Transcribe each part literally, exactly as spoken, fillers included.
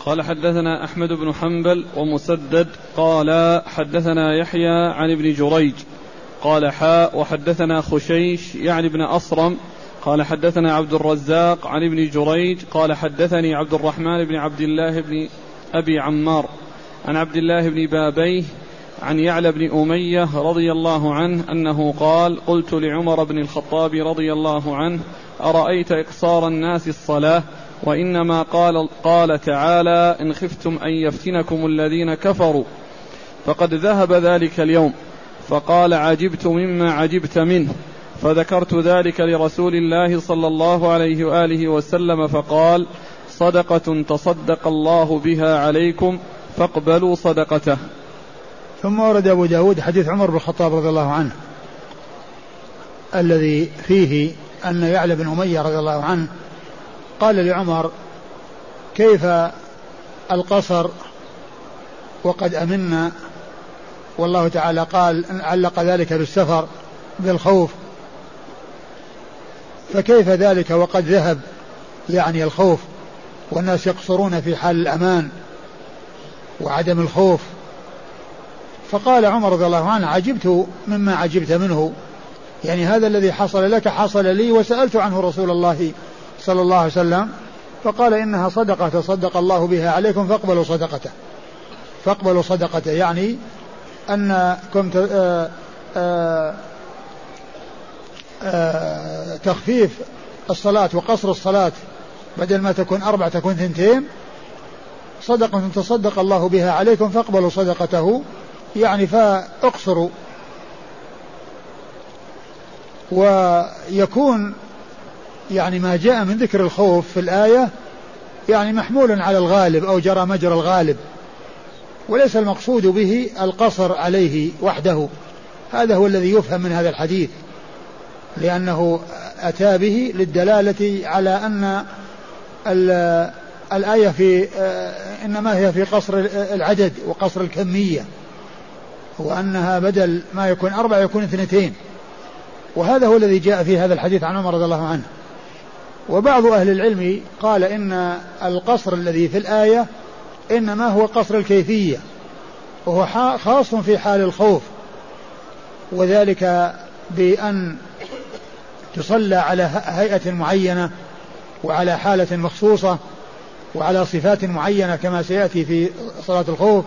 قال حدثنا أحمد بن حنبل ومسدد قال حدثنا يحيى عن ابن جريج قال حاء وحدثنا خشيش يعني ابن أصرم قال حدثنا عبد الرزاق عن ابن جريج قال حدثني عبد الرحمن بن عبد الله بن أبي عمار عن عبد الله بن بابيه عن يعلى بن أمية رضي الله عنه أنه قال قلت لعمر بن الخطاب رضي الله عنه أرأيت إقصار الناس الصلاة وإنما قال, قال تعالى إن خفتم أن يفتنكم الذين كفروا فقد ذهب ذلك اليوم. فقال عجبت مما عجبت منه فذكرت ذلك لرسول الله صلى الله عليه وآله وسلم فقال صدقة تصدق الله بها عليكم فاقبلوا صدقته. ثم ورد أبو داود حديث عمر بن الخطاب رضي الله عنه الذي فيه أن يعلى بن أمية رضي الله عنه قال لعمر كيف القصر وقد أمنا والله تعالى قال علق ذلك بالسفر بالخوف فكيف ذلك وقد ذهب يعني الخوف والناس يقصرون في حال الأمان وعدم الخوف. فقال عمر رضي الله عنه عجبت مما عجبت منه يعني هذا الذي حصل لك حصل لي وسألت عنه رسول الله صلى الله عليه وسلم فقال إنها صدقة تصدق الله بها عليكم فاقبلوا صدقته فاقبلوا صدقته يعني أنكم آآ آآ آآ تخفيف الصلاة وقصر الصلاة بدل ما تكون أربع تكون ثنتين صدقة تصدق الله بها عليكم فاقبلوا صدقته يعني فاقصروا. ويكون يعني ما جاء من ذكر الخوف في الآية يعني محمول على الغالب أو جرى مجرى الغالب وليس المقصود به القصر عليه وحده. هذا هو الذي يفهم من هذا الحديث لأنه أتى به للدلالة على أن الآية في إنما هي في قصر العدد وقصر الكمية وأنها بدل ما يكون أربع يكون اثنتين وهذا هو الذي جاء في هذا الحديث عن عمر رضي الله عنه. وبعض أهل العلم قال إن القصر الذي في الآية إنما هو قصر الكيفية وهو خاص في حال الخوف وذلك بأن تصلى على هيئة معينة وعلى حالة مخصوصة وعلى صفات معينة كما سيأتي في صلاة الخوف.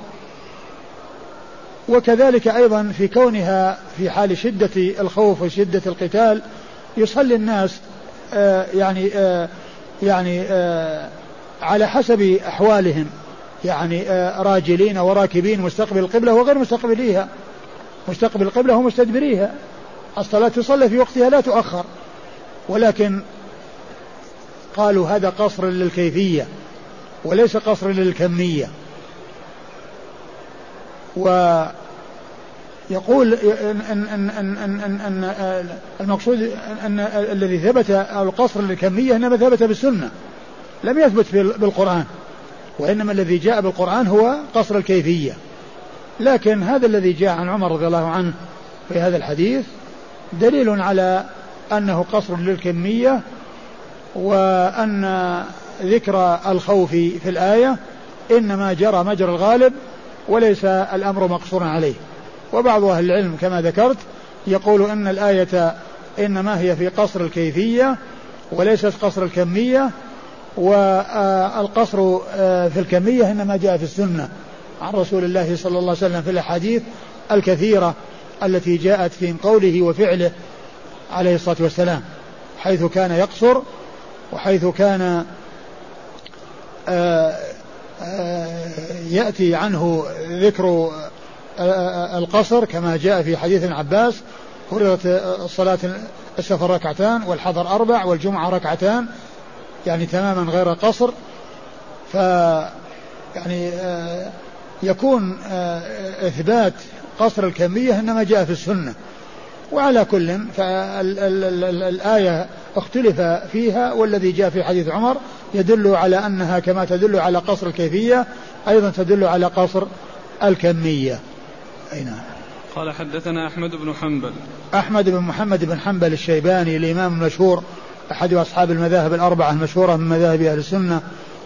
وكذلك أيضا في كونها في حال شدة الخوف وشدة القتال يصلي الناس آه يعني آه يعني آه على حسب أحوالهم يعني آه راجلين وراكبين مستقبل القبلة وغير مستقبليها مستقبل القبلة ومستدبريها. الصلاة تصلى في وقتها لا تؤخر ولكن قالوا هذا قصر للكيفية وليس قصر للكمية. ويقول إن, إن, إن, إن, إن, إن المقصود أن الذي ثبت القصر للكمية إنما ثبت بالسنة لم يثبت بالقرآن وإنما الذي جاء بالقرآن هو قصر الكيفية. لكن هذا الذي جاء عن عمر رضي الله عنه في هذا الحديث دليل على أنه قصر للكمية وأن ذكر الخوف في الآية إنما جرى مجرى الغالب وليس الأمر مقصورا عليه. وبعض أهل العلم كما ذكرت يقول أن الآية إنما هي في قصر الكيفية وليست قصر الكمية والقصر في الكمية إنما جاء في السنة عن رسول الله صلى الله عليه وسلم في الأحاديث الكثيرة التي جاءت في قوله وفعله عليه الصلاة والسلام حيث كان يقصر وحيث كان آآ آآ يأتي عنه ذكر القصر كما جاء في حديث ابن عباس فرضت الصلاة السفر ركعتان والحضر أربع والجمعة ركعتان يعني تماما غير قصر. ف يعني يكون إثبات قصر الكمية إنما جاء في السنة. وعلى كل فالآية اختلف فيها والذي جاء في حديث عمر يدل على أنها كما تدل على قصر الكيفية أيضا تدل على قصر الكمية. أين قال حدثنا أحمد بن حنبل أحمد بن محمد بن حنبل الشيباني الإمام المشهور أحد أصحاب المذاهب الأربعة المشهورة من مذاهب أهل السنة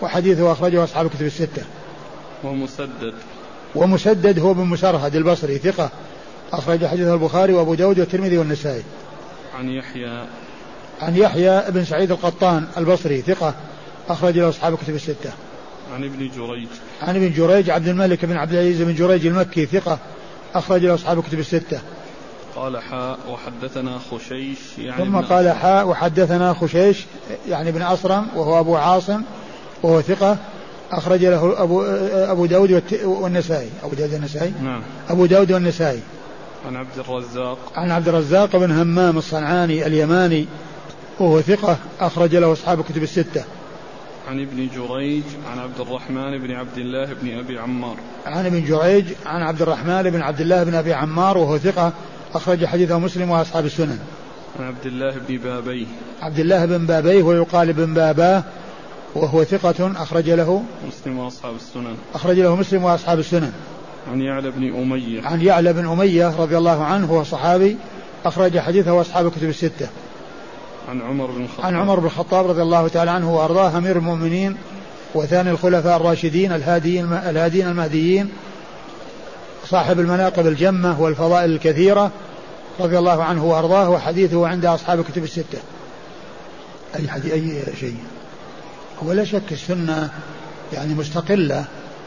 وحديثه أخرجه أصحاب الكتب الستة. ومسدد ومسدد هو بن مسرهد البصري ثقة أخرج حديثه البخاري وأبو داود والترمذي والنسائي. عن يحيى عن يحيى بن سعيد القطان البصري ثقة أخرج له أصحاب الكتب الستة. عن ابن جريج عن ابن جريج عبد الملك بن عبد العزيز بن جريج المكي ثقة أخرج له أصحاب الكتب الستة. قال حاء وحدثنا خشيش يعني ثم قال حاء وحدثنا خشيش يعني بن أصرم وهو أبو عاصم وهو ثقة أخرج له أبو, أبو داود والنسائي أبو داود والنسائي نعم أبو داود والنسائي. عن عبد الرزاق عن عبد الرزاق بن همام الصنعاني اليماني وهو ثقة أخرج له أصحاب الكتب الستة. عن ابن جريج عن عبد الرحمن بن عبد الله بن أبي عمار عن ابن جريج عن عبد الرحمن بن عبد الله بن أبي عمار وهو ثقة أخرج حديثه مسلم وأصحاب السنن. عن عبد الله بن بابيه عبد الله بن بابيه ويقال بن باباه وهو ثقة أخرج له مسلم وأصحاب السنن أخرج له مسلم وأصحاب السنن. عن يعلى بن أمية عن يعلى بن أمية رضي الله عنه وهو صحابي أخرج حديثه وأصحاب الكتب الستة. عن عمر بن الخطاب عن عمر بن الخطاب رضي الله تعالى عنه وأرضاه أمير المؤمنين وثاني الخلفاء الراشدين الهاديين الهادين المهديين صاحب المناقب الجمة والفضائل الكثيرة رضي الله عنه وأرضاه وحديثه عند أصحاب الكتب الستة. أي حديث أي شيء هو لا شك السنة يعني مستقلة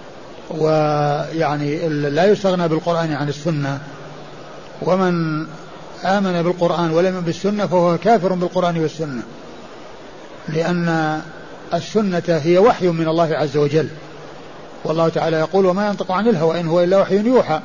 ويعني لا يستغنى بالقرآن عن السنة ومن آمن بالقرآن ولم يؤمن بالسنة فهو كافر بالقرآن والسنة لأن السنة هي وحي من الله عز وجل والله تعالى يقول وما ينطق عن الهوى إن هو إلا وحي يوحى.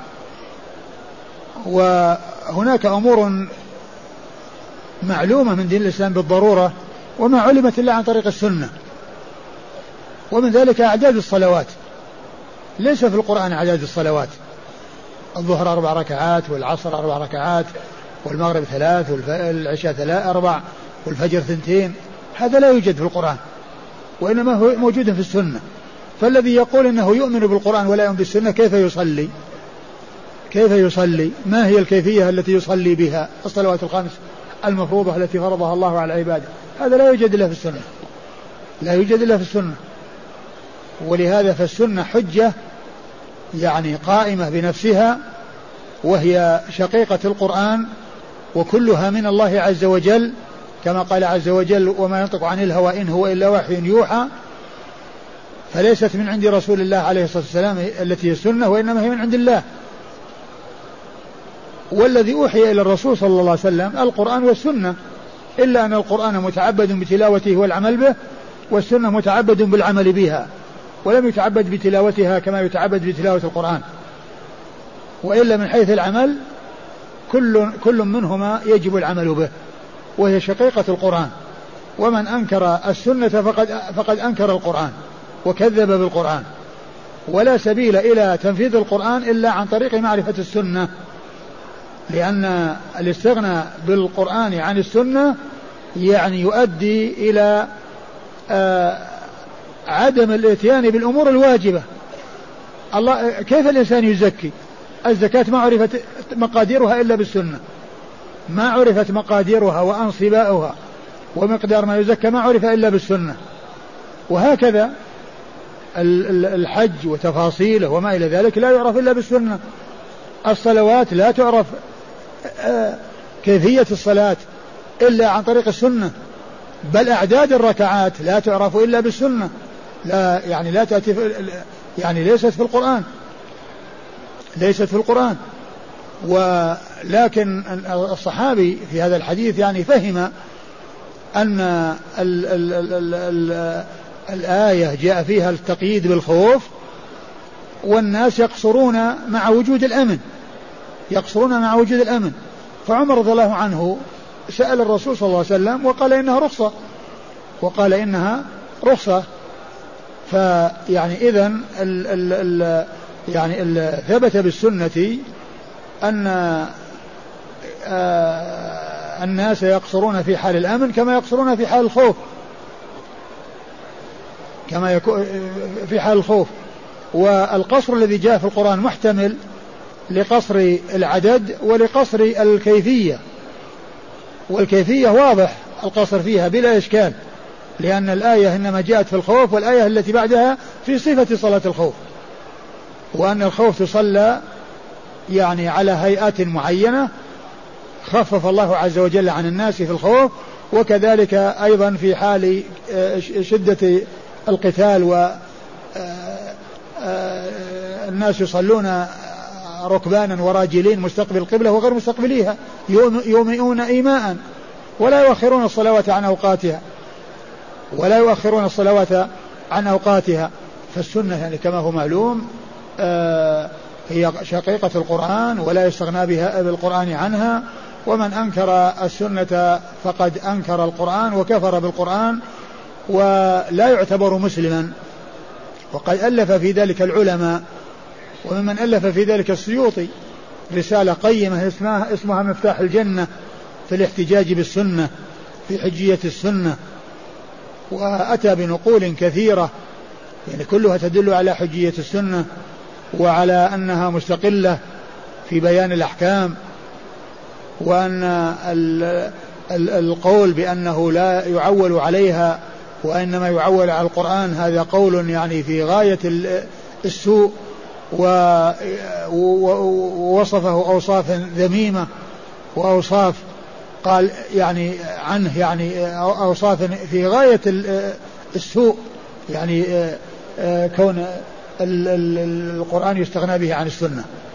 وهناك أمور معلومة من دين الإسلام بالضرورة وما علمت إلا عن طريق السنة ومن ذلك أعداد الصلوات ليس في القرآن أعداد الصلوات الظهر أربع ركعات والعصر أربع ركعات والمغرب ثلاث والعشاء ثلاث أربع والفجر ثنتين هذا لا يوجد في القرآن وإنما هو موجود في السنة. فالذي يقول إنه يؤمن بالقرآن ولا يؤمن بالسنة كيف يصلي كيف يصلي ما هي الكيفية التي يصلي بها الصلوات الخمس المفروضة التي فرضها الله على عباده هذا لا يوجد إلا في السنة لا يوجد إلا في السنة. ولهذا فالسنة حجة يعني قائمة بنفسها وهي شقيقة القرآن وكلها من الله عز وجل كما قال عز وجل وما ينطق عن الهوى إن هو إلا وحي يوحى فليست من عند رسول الله عليه الصلاة والسلام التي هي السنة وإنما هي من عند الله. والذي أوحي إلى الرسول صلى الله عليه وسلم القرآن والسنة إلا أن القرآن متعبد بتلاوته والعمل به والسنة متعبد بالعمل بها ولم يتعبد بتلاوتها كما يتعبد بتلاوة القرآن. وإلا من حيث العمل كل, كل منهما يجب العمل به وهي شقيقة القرآن ومن أنكر السنة فقد, فقد أنكر القرآن وكذب بالقرآن ولا سبيل إلى تنفيذ القرآن إلا عن طريق معرفة السنة لأن الاستغناء بالقرآن عن السنة يعني يؤدي إلى آه عدم الاتيان بالأمور الواجبة. الله كيف الإنسان يزكي الزكاة ما عرفت مقاديرها إلا بالسنة ما عرفت مقاديرها وأنصباؤها ومقدار ما يزكى ما عرف إلا بالسنة. وهكذا الحج وتفاصيله وما إلى ذلك لا يعرف إلا بالسنة. الصلوات لا تعرف كيفية الصلاة إلا عن طريق السنة بل أعداد الركعات لا تعرف إلا بالسنة لا يعني لا تأتي يعني ليست في القرآن ليست في القرآن. ولكن الصحابي في هذا الحديث يعني فهم أن ال ال ال ال ال الآية جاء فيها التقييد بالخوف والناس يقصرون مع وجود الأمن يقصرون مع وجود الأمن. فعمر رضي الله عنه سأل الرسول صلى الله عليه وسلم وقال إنها رخصة وقال إنها رخصة. فيعني إذن ال ال ال يعني ال ثبت بالسنة أن آه الناس يقصرون في حال الأمن كما يقصرون في حال الخوف كما يكون في حال الخوف. والقصر الذي جاء في القرآن محتمل لقصر العدد ولقصر الكيفية والكيفية واضح القصر فيها بلا إشكال لأن الآية إنما جاءت في الخوف، والآية التي بعدها في صفة صلاة الخوف، وأن الخوف تصلى يعني على هيئات معينة خفف الله عز وجل عن الناس في الخوف، وكذلك أيضا في حال شدة القتال والناس يصلون ركبانا وراجلين مستقبل القبلة وغير مستقبليها يومئون إيماء ولا يؤخرون الصلوات عن أوقاتها ولا يؤخرون الصلوات عن أوقاتها. فالسنة يعني كما هو معلوم هي شقيقة القرآن ولا يستغنى بها بالقرآن عنها، ومن أنكر السنة فقد أنكر القرآن وكفر بالقرآن ولا يعتبر مسلما. وقد ألف في ذلك العلماء، وممن ألف في ذلك السيوطي رسالة قيمة اسمها, اسمها مفتاح الجنة في الاحتجاج بالسنة في حجية السنة، وأتى بنقول كثيرة يعني كلها تدل على حجية السنة وعلى أنها مستقلة في بيان الأحكام، وأن القول بأنه لا يعول عليها وإنما يعول على القرآن هذا قول يعني في غاية السوء، ووصفه أوصاف ذميمة وأوصاف قال يعني عنه يعني أوصاف في غاية السوء، يعني كون القرآن يستغنى به عن السنة.